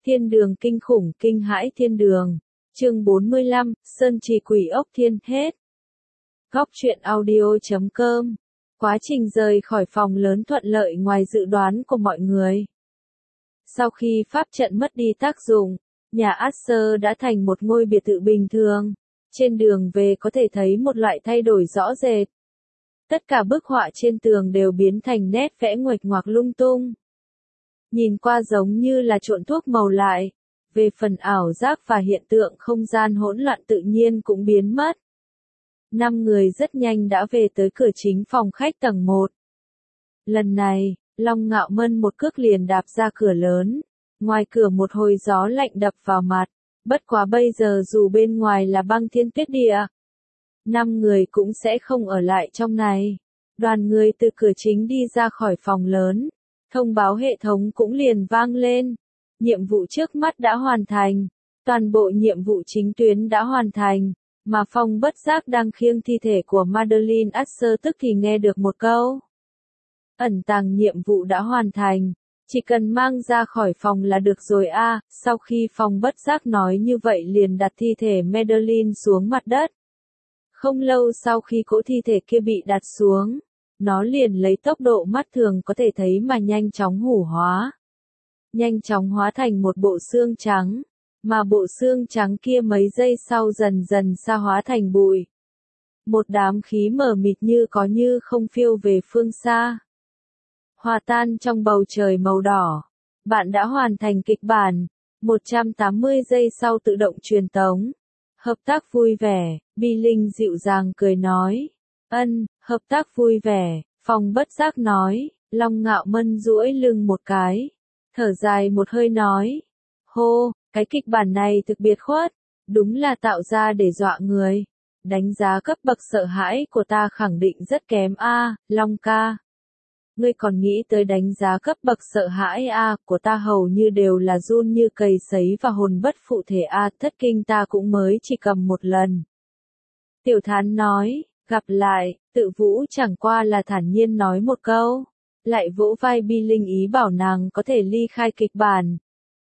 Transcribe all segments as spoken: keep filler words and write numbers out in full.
Thiên đường kinh khủng kinh hãi thiên đường. Chương bốn mươi lăm, Sơn Trì Quỷ Ốc Thiên hết. Góc truyện audio chấm com. Quá trình rời khỏi phòng lớn thuận lợi ngoài dự đoán của mọi người. Sau khi pháp trận mất đi tác dụng, nhà Asher đã thành một ngôi biệt thự bình thường. Trên đường về có thể thấy một loại thay đổi rõ rệt. Tất cả bức họa trên tường đều biến thành nét vẽ nguệch ngoạc lung tung. Nhìn qua giống như là trộn thuốc màu lại. Về phần ảo giác và hiện tượng không gian hỗn loạn tự nhiên cũng biến mất. Năm người rất nhanh đã về tới cửa chính phòng khách tầng một. Lần này, Long Ngạo Mân một cước liền đạp ra cửa lớn. Ngoài cửa một hồi gió lạnh đập vào mặt. Bất quá bây giờ dù bên ngoài là băng thiên tuyết địa, năm người cũng sẽ không ở lại trong này. Đoàn người từ cửa chính đi ra khỏi phòng lớn. Thông báo hệ thống cũng liền vang lên. Nhiệm vụ trước mắt đã hoàn thành. Toàn bộ nhiệm vụ chính tuyến đã hoàn thành. Mà Phong bất giác đang khiêng thi thể của Madeline Asher tức thì nghe được một câu. Ẩn tàng nhiệm vụ đã hoàn thành. Chỉ cần mang ra khỏi phòng là được rồi a. À, sau khi Phong bất giác nói như vậy liền đặt thi thể Madeline xuống mặt đất. Không lâu sau khi cỗ thi thể kia bị đặt xuống, nó liền lấy tốc độ mắt thường có thể thấy mà nhanh chóng hủ hóa. Nhanh chóng hóa thành một bộ xương trắng, mà bộ xương trắng kia mấy giây sau dần dần sa hóa thành bụi. Một đám khí mờ mịt như có như không phiêu về phương xa. Hòa tan trong bầu trời màu đỏ. Bạn đã hoàn thành kịch bản. một trăm tám mươi giây sau tự động truyền tống. Hợp tác vui vẻ, Bi Linh dịu dàng cười nói. Ân, hợp tác vui vẻ, Phong bất giác nói. Long Ngạo Mân duỗi lưng một cái. Thở dài một hơi nói. Hô, cái kịch bản này thực biệt khuất. Đúng là tạo ra để dọa người. Đánh giá cấp bậc sợ hãi của ta khẳng định rất kém a, à, Long ca. Ngươi còn nghĩ tới đánh giá cấp bậc sợ hãi a à, của ta hầu như đều là run như cầy sấy và hồn bất phụ thể a, à, thất kinh ta cũng mới chỉ cầm một lần. Tiểu Thán nói, gặp lại, Tự Vũ chẳng qua là thản nhiên nói một câu, lại vỗ vai Bi Linh ý bảo nàng có thể ly khai kịch bản.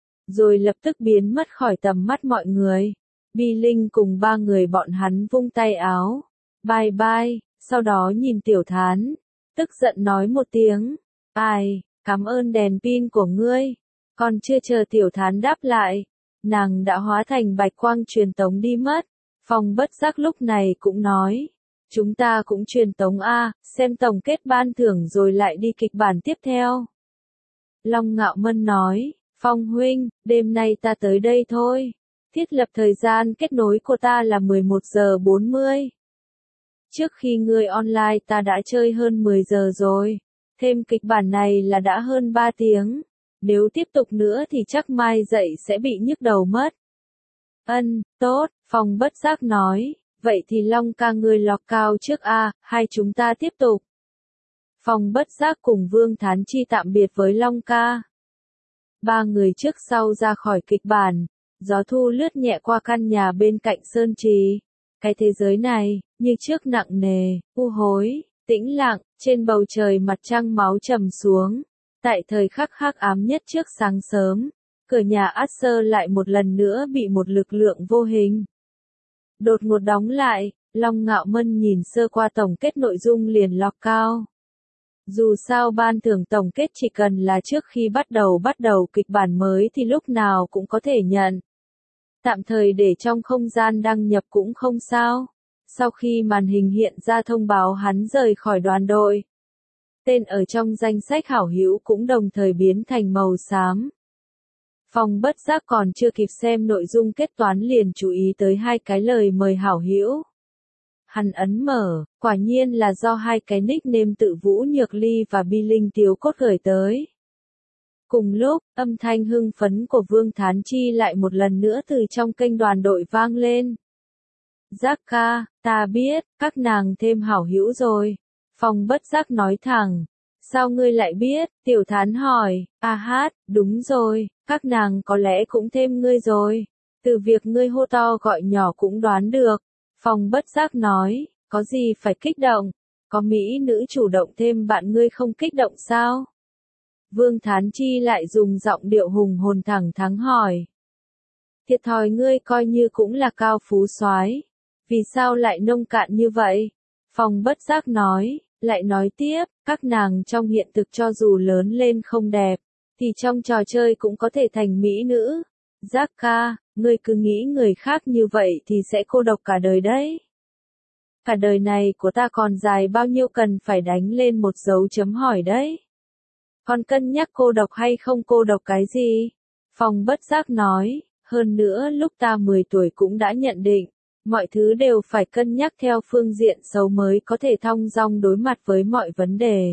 Rồi lập tức biến mất khỏi tầm mắt mọi người. Bi Linh cùng ba người bọn hắn vung tay áo. Bye bye, sau đó nhìn Tiểu Thán. Tức giận nói một tiếng. Ai, cảm ơn đèn pin của ngươi. Còn chưa chờ Tiểu Thán đáp lại. Nàng đã hóa thành bạch quang truyền tống đi mất. Phong bất giác lúc này cũng nói. Chúng ta cũng truyền tống A, xem tổng kết ban thưởng rồi lại đi kịch bản tiếp theo. Long Ngạo Mân nói. Phong huynh, đêm nay ta tới đây thôi. Thiết lập thời gian kết nối của ta là mười một giờ bốn mươi. Trước khi ngươi online ta đã chơi hơn mười giờ rồi. Thêm kịch bản này là đã hơn ba tiếng. Nếu tiếp tục nữa thì chắc mai dậy sẽ bị nhức đầu mất. Ân, tốt, Phong bất giác nói. Vậy thì Long ca ngươi lọc cao trước a, hai chúng ta tiếp tục. Phong bất giác cùng Vương Thán Chi tạm biệt với Long ca. Ba người trước sau ra khỏi kịch bản. Gió thu lướt nhẹ qua căn nhà bên cạnh Sơn Trì. Cái thế giới này, như trước nặng nề, u hối, tĩnh lặng, trên bầu trời mặt trăng máu trầm xuống. Tại thời khắc hắc ám nhất trước sáng sớm, cửa nhà Asher lại một lần nữa bị một lực lượng vô hình đột ngột đóng lại. Long Ngạo Mân nhìn sơ qua tổng kết nội dung liền lọc cao. Dù sao ban thưởng tổng kết chỉ cần là trước khi bắt đầu bắt đầu kịch bản mới thì lúc nào cũng có thể nhận. Tạm thời để trong không gian đăng nhập cũng không sao. Sau khi màn hình hiện ra thông báo hắn rời khỏi đoàn đội. Tên ở trong danh sách hảo hữu cũng đồng thời biến thành màu xám. Phong bất giác còn chưa kịp xem nội dung kết toán liền chú ý tới hai cái lời mời hảo hữu. Hắn ấn mở, quả nhiên là do hai cái nickname Tự Vũ Nhược Ly và Bi Linh Tiếu Cốt gửi tới. Cùng lúc, âm thanh hưng phấn của Vương Thán Chi lại một lần nữa từ trong kênh đoàn đội vang lên. Giác ca, ta biết, các nàng thêm hảo hữu rồi. Phong bất giác nói thẳng. Sao ngươi lại biết? Tiểu Thán hỏi. A hát, đúng rồi, các nàng có lẽ cũng thêm ngươi rồi. Từ việc ngươi hô to gọi nhỏ cũng đoán được. Phong bất giác nói, có gì phải kích động? Có mỹ nữ chủ động thêm bạn ngươi không kích động sao? Vương Thán Chi lại dùng giọng điệu hùng hồn thẳng thắn hỏi. Thiệt thòi ngươi coi như cũng là cao phú soái, vì sao lại nông cạn như vậy? Phong bất giác nói, lại nói tiếp, các nàng trong hiện thực cho dù lớn lên không đẹp, thì trong trò chơi cũng có thể thành mỹ nữ. Giác ca, ngươi cứ nghĩ người khác như vậy thì sẽ cô độc cả đời đấy. Cả đời này của ta còn dài bao nhiêu cần phải đánh lên một dấu chấm hỏi đấy. Còn cân nhắc cô độc hay không cô độc cái gì? Phong bất giác nói, hơn nữa lúc ta mười tuổi cũng đã nhận định, mọi thứ đều phải cân nhắc theo phương diện xấu mới có thể thong dong đối mặt với mọi vấn đề.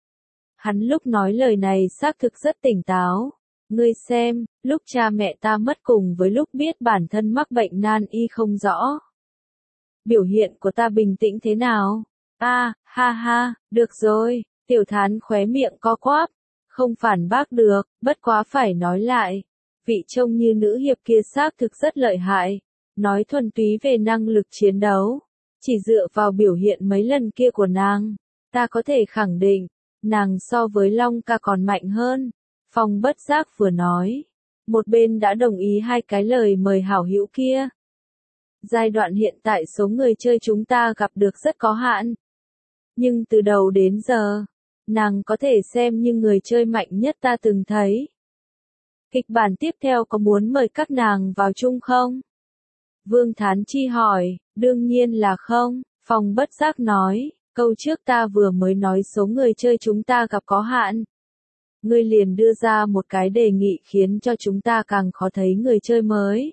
Hắn lúc nói lời này xác thực rất tỉnh táo. Ngươi xem, lúc cha mẹ ta mất cùng với lúc biết bản thân mắc bệnh nan y không rõ. Biểu hiện của ta bình tĩnh thế nào? A, à, ha ha, được rồi, Tiểu Thán khóe miệng co quắp, không phản bác được, bất quá phải nói lại. Vị trông như nữ hiệp kia xác thực rất lợi hại, nói thuần túy về năng lực chiến đấu. Chỉ dựa vào biểu hiện mấy lần kia của nàng, ta có thể khẳng định, nàng so với Long ca còn mạnh hơn. Phong bất giác vừa nói, một bên đã đồng ý hai cái lời mời hảo hữu kia. Giai đoạn hiện tại số người chơi chúng ta gặp được rất có hạn. Nhưng từ đầu đến giờ, nàng có thể xem như người chơi mạnh nhất ta từng thấy. Kịch bản tiếp theo có muốn mời các nàng vào chung không? Vương Thán Chi hỏi, đương nhiên là không, Phong bất giác nói, câu trước ta vừa mới nói số người chơi chúng ta gặp có hạn. Ngươi liền đưa ra một cái đề nghị khiến cho chúng ta càng khó thấy người chơi mới.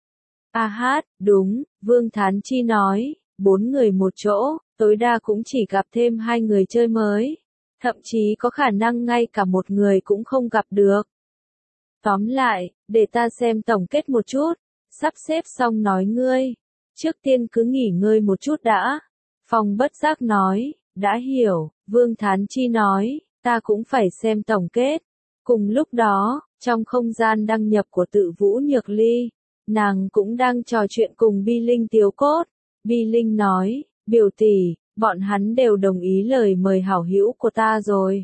A hát, đúng, Vương Thán Chi nói, bốn người một chỗ, tối đa cũng chỉ gặp thêm hai người chơi mới. Thậm chí có khả năng ngay cả một người cũng không gặp được. Tóm lại, để ta xem tổng kết một chút, sắp xếp xong nói ngươi. Trước tiên cứ nghỉ ngơi một chút đã. Phong bất giác nói, đã hiểu, Vương Thán Chi nói, ta cũng phải xem tổng kết. Cùng lúc đó, trong không gian đăng nhập của Tự Vũ Nhược Ly, nàng cũng đang trò chuyện cùng Bi Linh Tiếu Cốt. Bi Linh nói, biểu tỷ, bọn hắn đều đồng ý lời mời hảo hữu của ta rồi.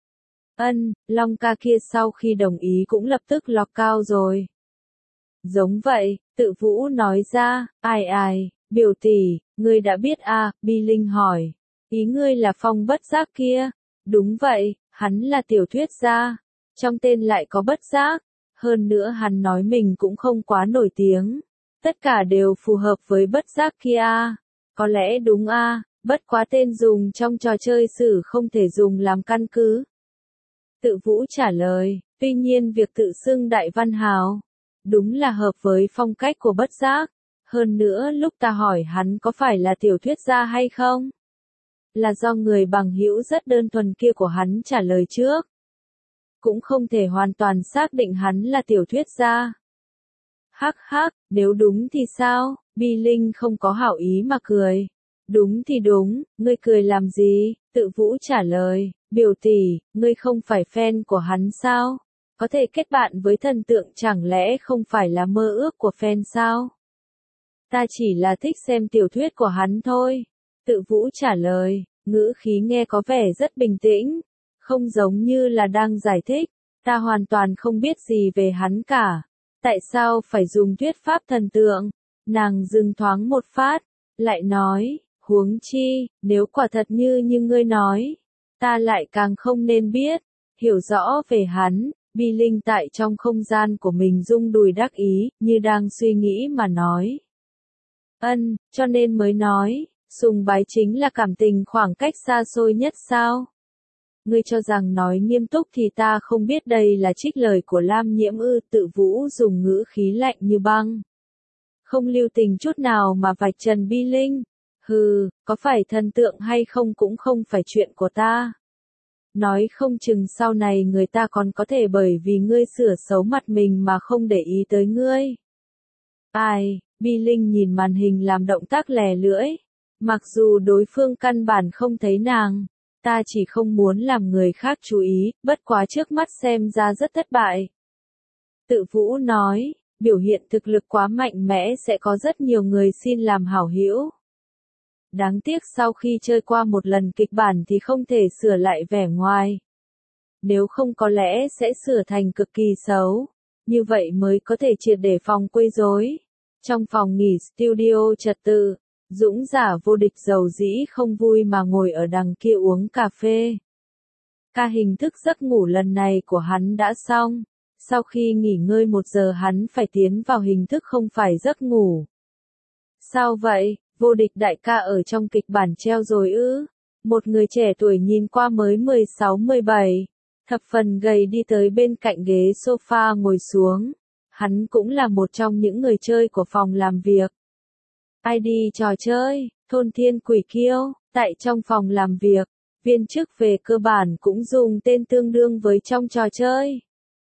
Ân, Long ca kia sau khi đồng ý cũng lập tức lọc cao rồi. Giống vậy, Tự Vũ nói ra, ai ai, biểu tỷ, ngươi đã biết à, Bi Linh hỏi. Ý ngươi là Phong bất giác kia. Đúng vậy, hắn là tiểu thuyết gia. Trong tên lại có bất giác. Hơn nữa hắn nói mình cũng không quá nổi tiếng. Tất cả đều phù hợp với bất giác kia. Có lẽ đúng a, bất quá tên dùng trong trò chơi sử không thể dùng làm căn cứ. Tự Vũ trả lời, tuy nhiên việc tự xưng đại văn hào, đúng là hợp với phong cách của bất giác. Hơn nữa lúc ta hỏi hắn có phải là tiểu thuyết gia hay không, là do người bằng hữu rất đơn thuần kia của hắn trả lời trước. Cũng không thể hoàn toàn xác định hắn là tiểu thuyết gia. Hắc hắc, nếu đúng thì sao? Bi Linh không có hảo ý mà cười. Đúng thì đúng, ngươi cười làm gì? Tự Vũ trả lời, biểu tỷ, ngươi không phải fan của hắn sao? Có thể kết bạn với thần tượng chẳng lẽ không phải là mơ ước của fan sao? Ta chỉ là thích xem tiểu thuyết của hắn thôi. Tự Vũ trả lời, ngữ khí nghe có vẻ rất bình tĩnh, không giống như là đang giải thích. Ta hoàn toàn không biết gì về hắn cả. Tại sao phải dùng thuyết pháp thần tượng? Nàng dừng thoáng một phát, lại nói, huống chi, nếu quả thật như như ngươi nói, ta lại càng không nên biết. Hiểu rõ về hắn, Bi Linh tại trong không gian của mình rung đùi đắc ý, như đang suy nghĩ mà nói. Ân, cho nên mới nói, sùng bái chính là cảm tình khoảng cách xa xôi nhất sao? Ngươi cho rằng nói nghiêm túc thì ta không biết đây là trích lời của Lam Nhiễm ư? Tự Vũ dùng ngữ khí lạnh như băng, không lưu tình chút nào mà vạch trần Bi Linh. Hừ, có phải thần tượng hay không cũng không phải chuyện của ta. Nói không chừng sau này người ta còn có thể bởi vì ngươi sửa xấu mặt mình mà không để ý tới ngươi. Ai, Bi Linh nhìn màn hình làm động tác lè lưỡi. Mặc dù đối phương căn bản không thấy nàng, ta chỉ không muốn làm người khác chú ý, bất quá trước mắt xem ra rất thất bại. Tự Vũ nói, biểu hiện thực lực quá mạnh mẽ sẽ có rất nhiều người xin làm hảo hữu. Đáng tiếc sau khi chơi qua một lần kịch bản thì không thể sửa lại vẻ ngoài. nếu không có lẽ sẽ sửa thành cực kỳ xấu. Như vậy mới có thể triệt để phòng quấy rối. Trong phòng nghỉ studio trật tự, Dũng giả vô địch dầu dĩ không vui mà ngồi ở đằng kia uống cà phê. Ca hình thức giấc ngủ lần này của hắn đã xong. Sau khi nghỉ ngơi một giờ hắn phải tiến vào hình thức không phải giấc ngủ. Sao vậy, vô địch đại ca ở trong kịch bản treo rồi ư? Một người trẻ tuổi nhìn qua mới mười sáu mười bảy, thập phần gầy đi tới bên cạnh ghế sofa ngồi xuống. Hắn cũng là một trong những người chơi của phòng làm việc. i đê trò chơi, thôn thiên quỷ kiêu, tại trong phòng làm việc, viên chức về cơ bản cũng dùng tên tương đương với trong trò chơi.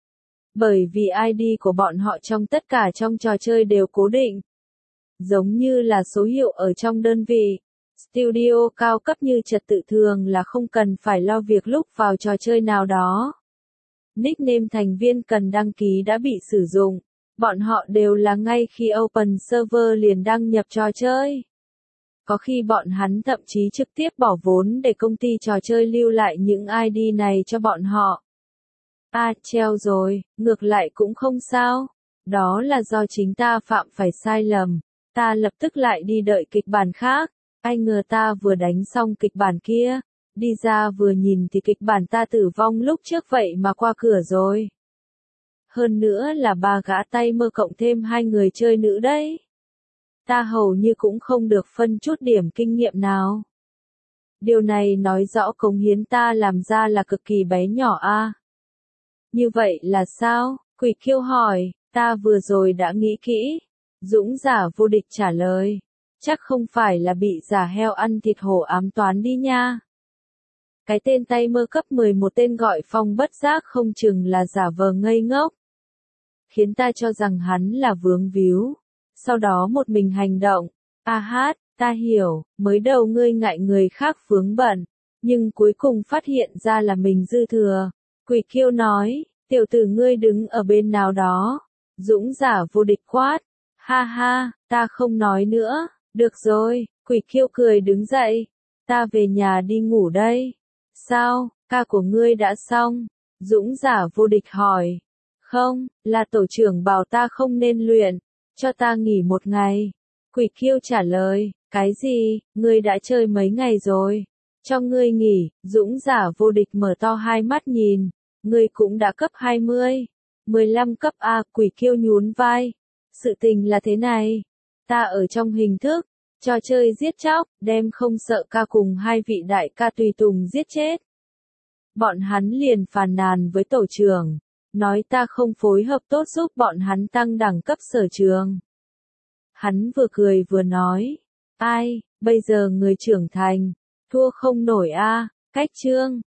Bởi vì i đê của bọn họ trong tất cả trong trò chơi đều cố định. Giống như là số hiệu ở trong đơn vị. Studio cao cấp như trật tự thường là không cần phải lo việc lúc vào trò chơi nào đó. Nickname thành viên cần đăng ký đã bị sử dụng. Bọn họ đều là ngay khi open server liền đăng nhập trò chơi. Có khi bọn hắn thậm chí trực tiếp bỏ vốn để công ty trò chơi lưu lại những i đê này cho bọn họ. À, treo rồi, ngược lại cũng không sao. Đó là do chính ta phạm phải sai lầm. Ta lập tức lại đi đợi kịch bản khác. Ai ngờ ta vừa đánh xong kịch bản kia. Đi ra vừa nhìn thì kịch bản ta tử vong lúc trước vậy mà qua cửa rồi. Hơn nữa là ba gã tay mơ cộng thêm hai người chơi nữ đấy. Ta hầu như cũng không được phân chút điểm kinh nghiệm nào. Điều này nói rõ cống hiến ta làm ra là cực kỳ bé nhỏ a. À? Như vậy là sao? Quỷ Kiêu hỏi, ta vừa rồi đã nghĩ kỹ. Dũng giả vô địch trả lời, chắc không phải là bị giả heo ăn thịt hổ ám toán đi nha. Cái tên tay mơ cấp mười một tên gọi phong bất giác không chừng là giả vờ ngây ngốc. Khiến ta cho rằng hắn là vướng víu. Sau đó một mình hành động. A hát, ta hiểu, mới đầu ngươi ngại người khác vướng bận. Nhưng cuối cùng phát hiện ra là mình dư thừa. Quỷ Kiêu nói, tiểu tử ngươi đứng ở bên nào đó. Dũng giả vô địch quát. Ha ha, ta không nói nữa. Được rồi, Quỷ Kiêu cười đứng dậy. Ta về nhà đi ngủ đây. Sao, ca của ngươi đã xong? Dũng giả vô địch hỏi. Không, là tổ trưởng bảo ta không nên luyện. Cho ta nghỉ một ngày. Quỷ Kiêu trả lời. Cái gì, ngươi đã chơi mấy ngày rồi? Cho ngươi nghỉ. Dũng giả vô địch mở to hai mắt nhìn. Ngươi cũng đã cấp hai mươi. mười lăm cấp A. Quỷ Kiêu nhún vai. Sự tình là thế này. Ta ở trong hình thức. Trò chơi giết chóc, đem không sợ ca cùng hai vị đại ca tùy tùng giết chết. Bọn hắn liền phàn nàn với tổ trưởng. Nói ta không phối hợp tốt giúp bọn hắn tăng đẳng cấp sở trường. Hắn vừa cười vừa nói. Ai, bây giờ người trưởng thành. Thua không nổi a. Cách chương.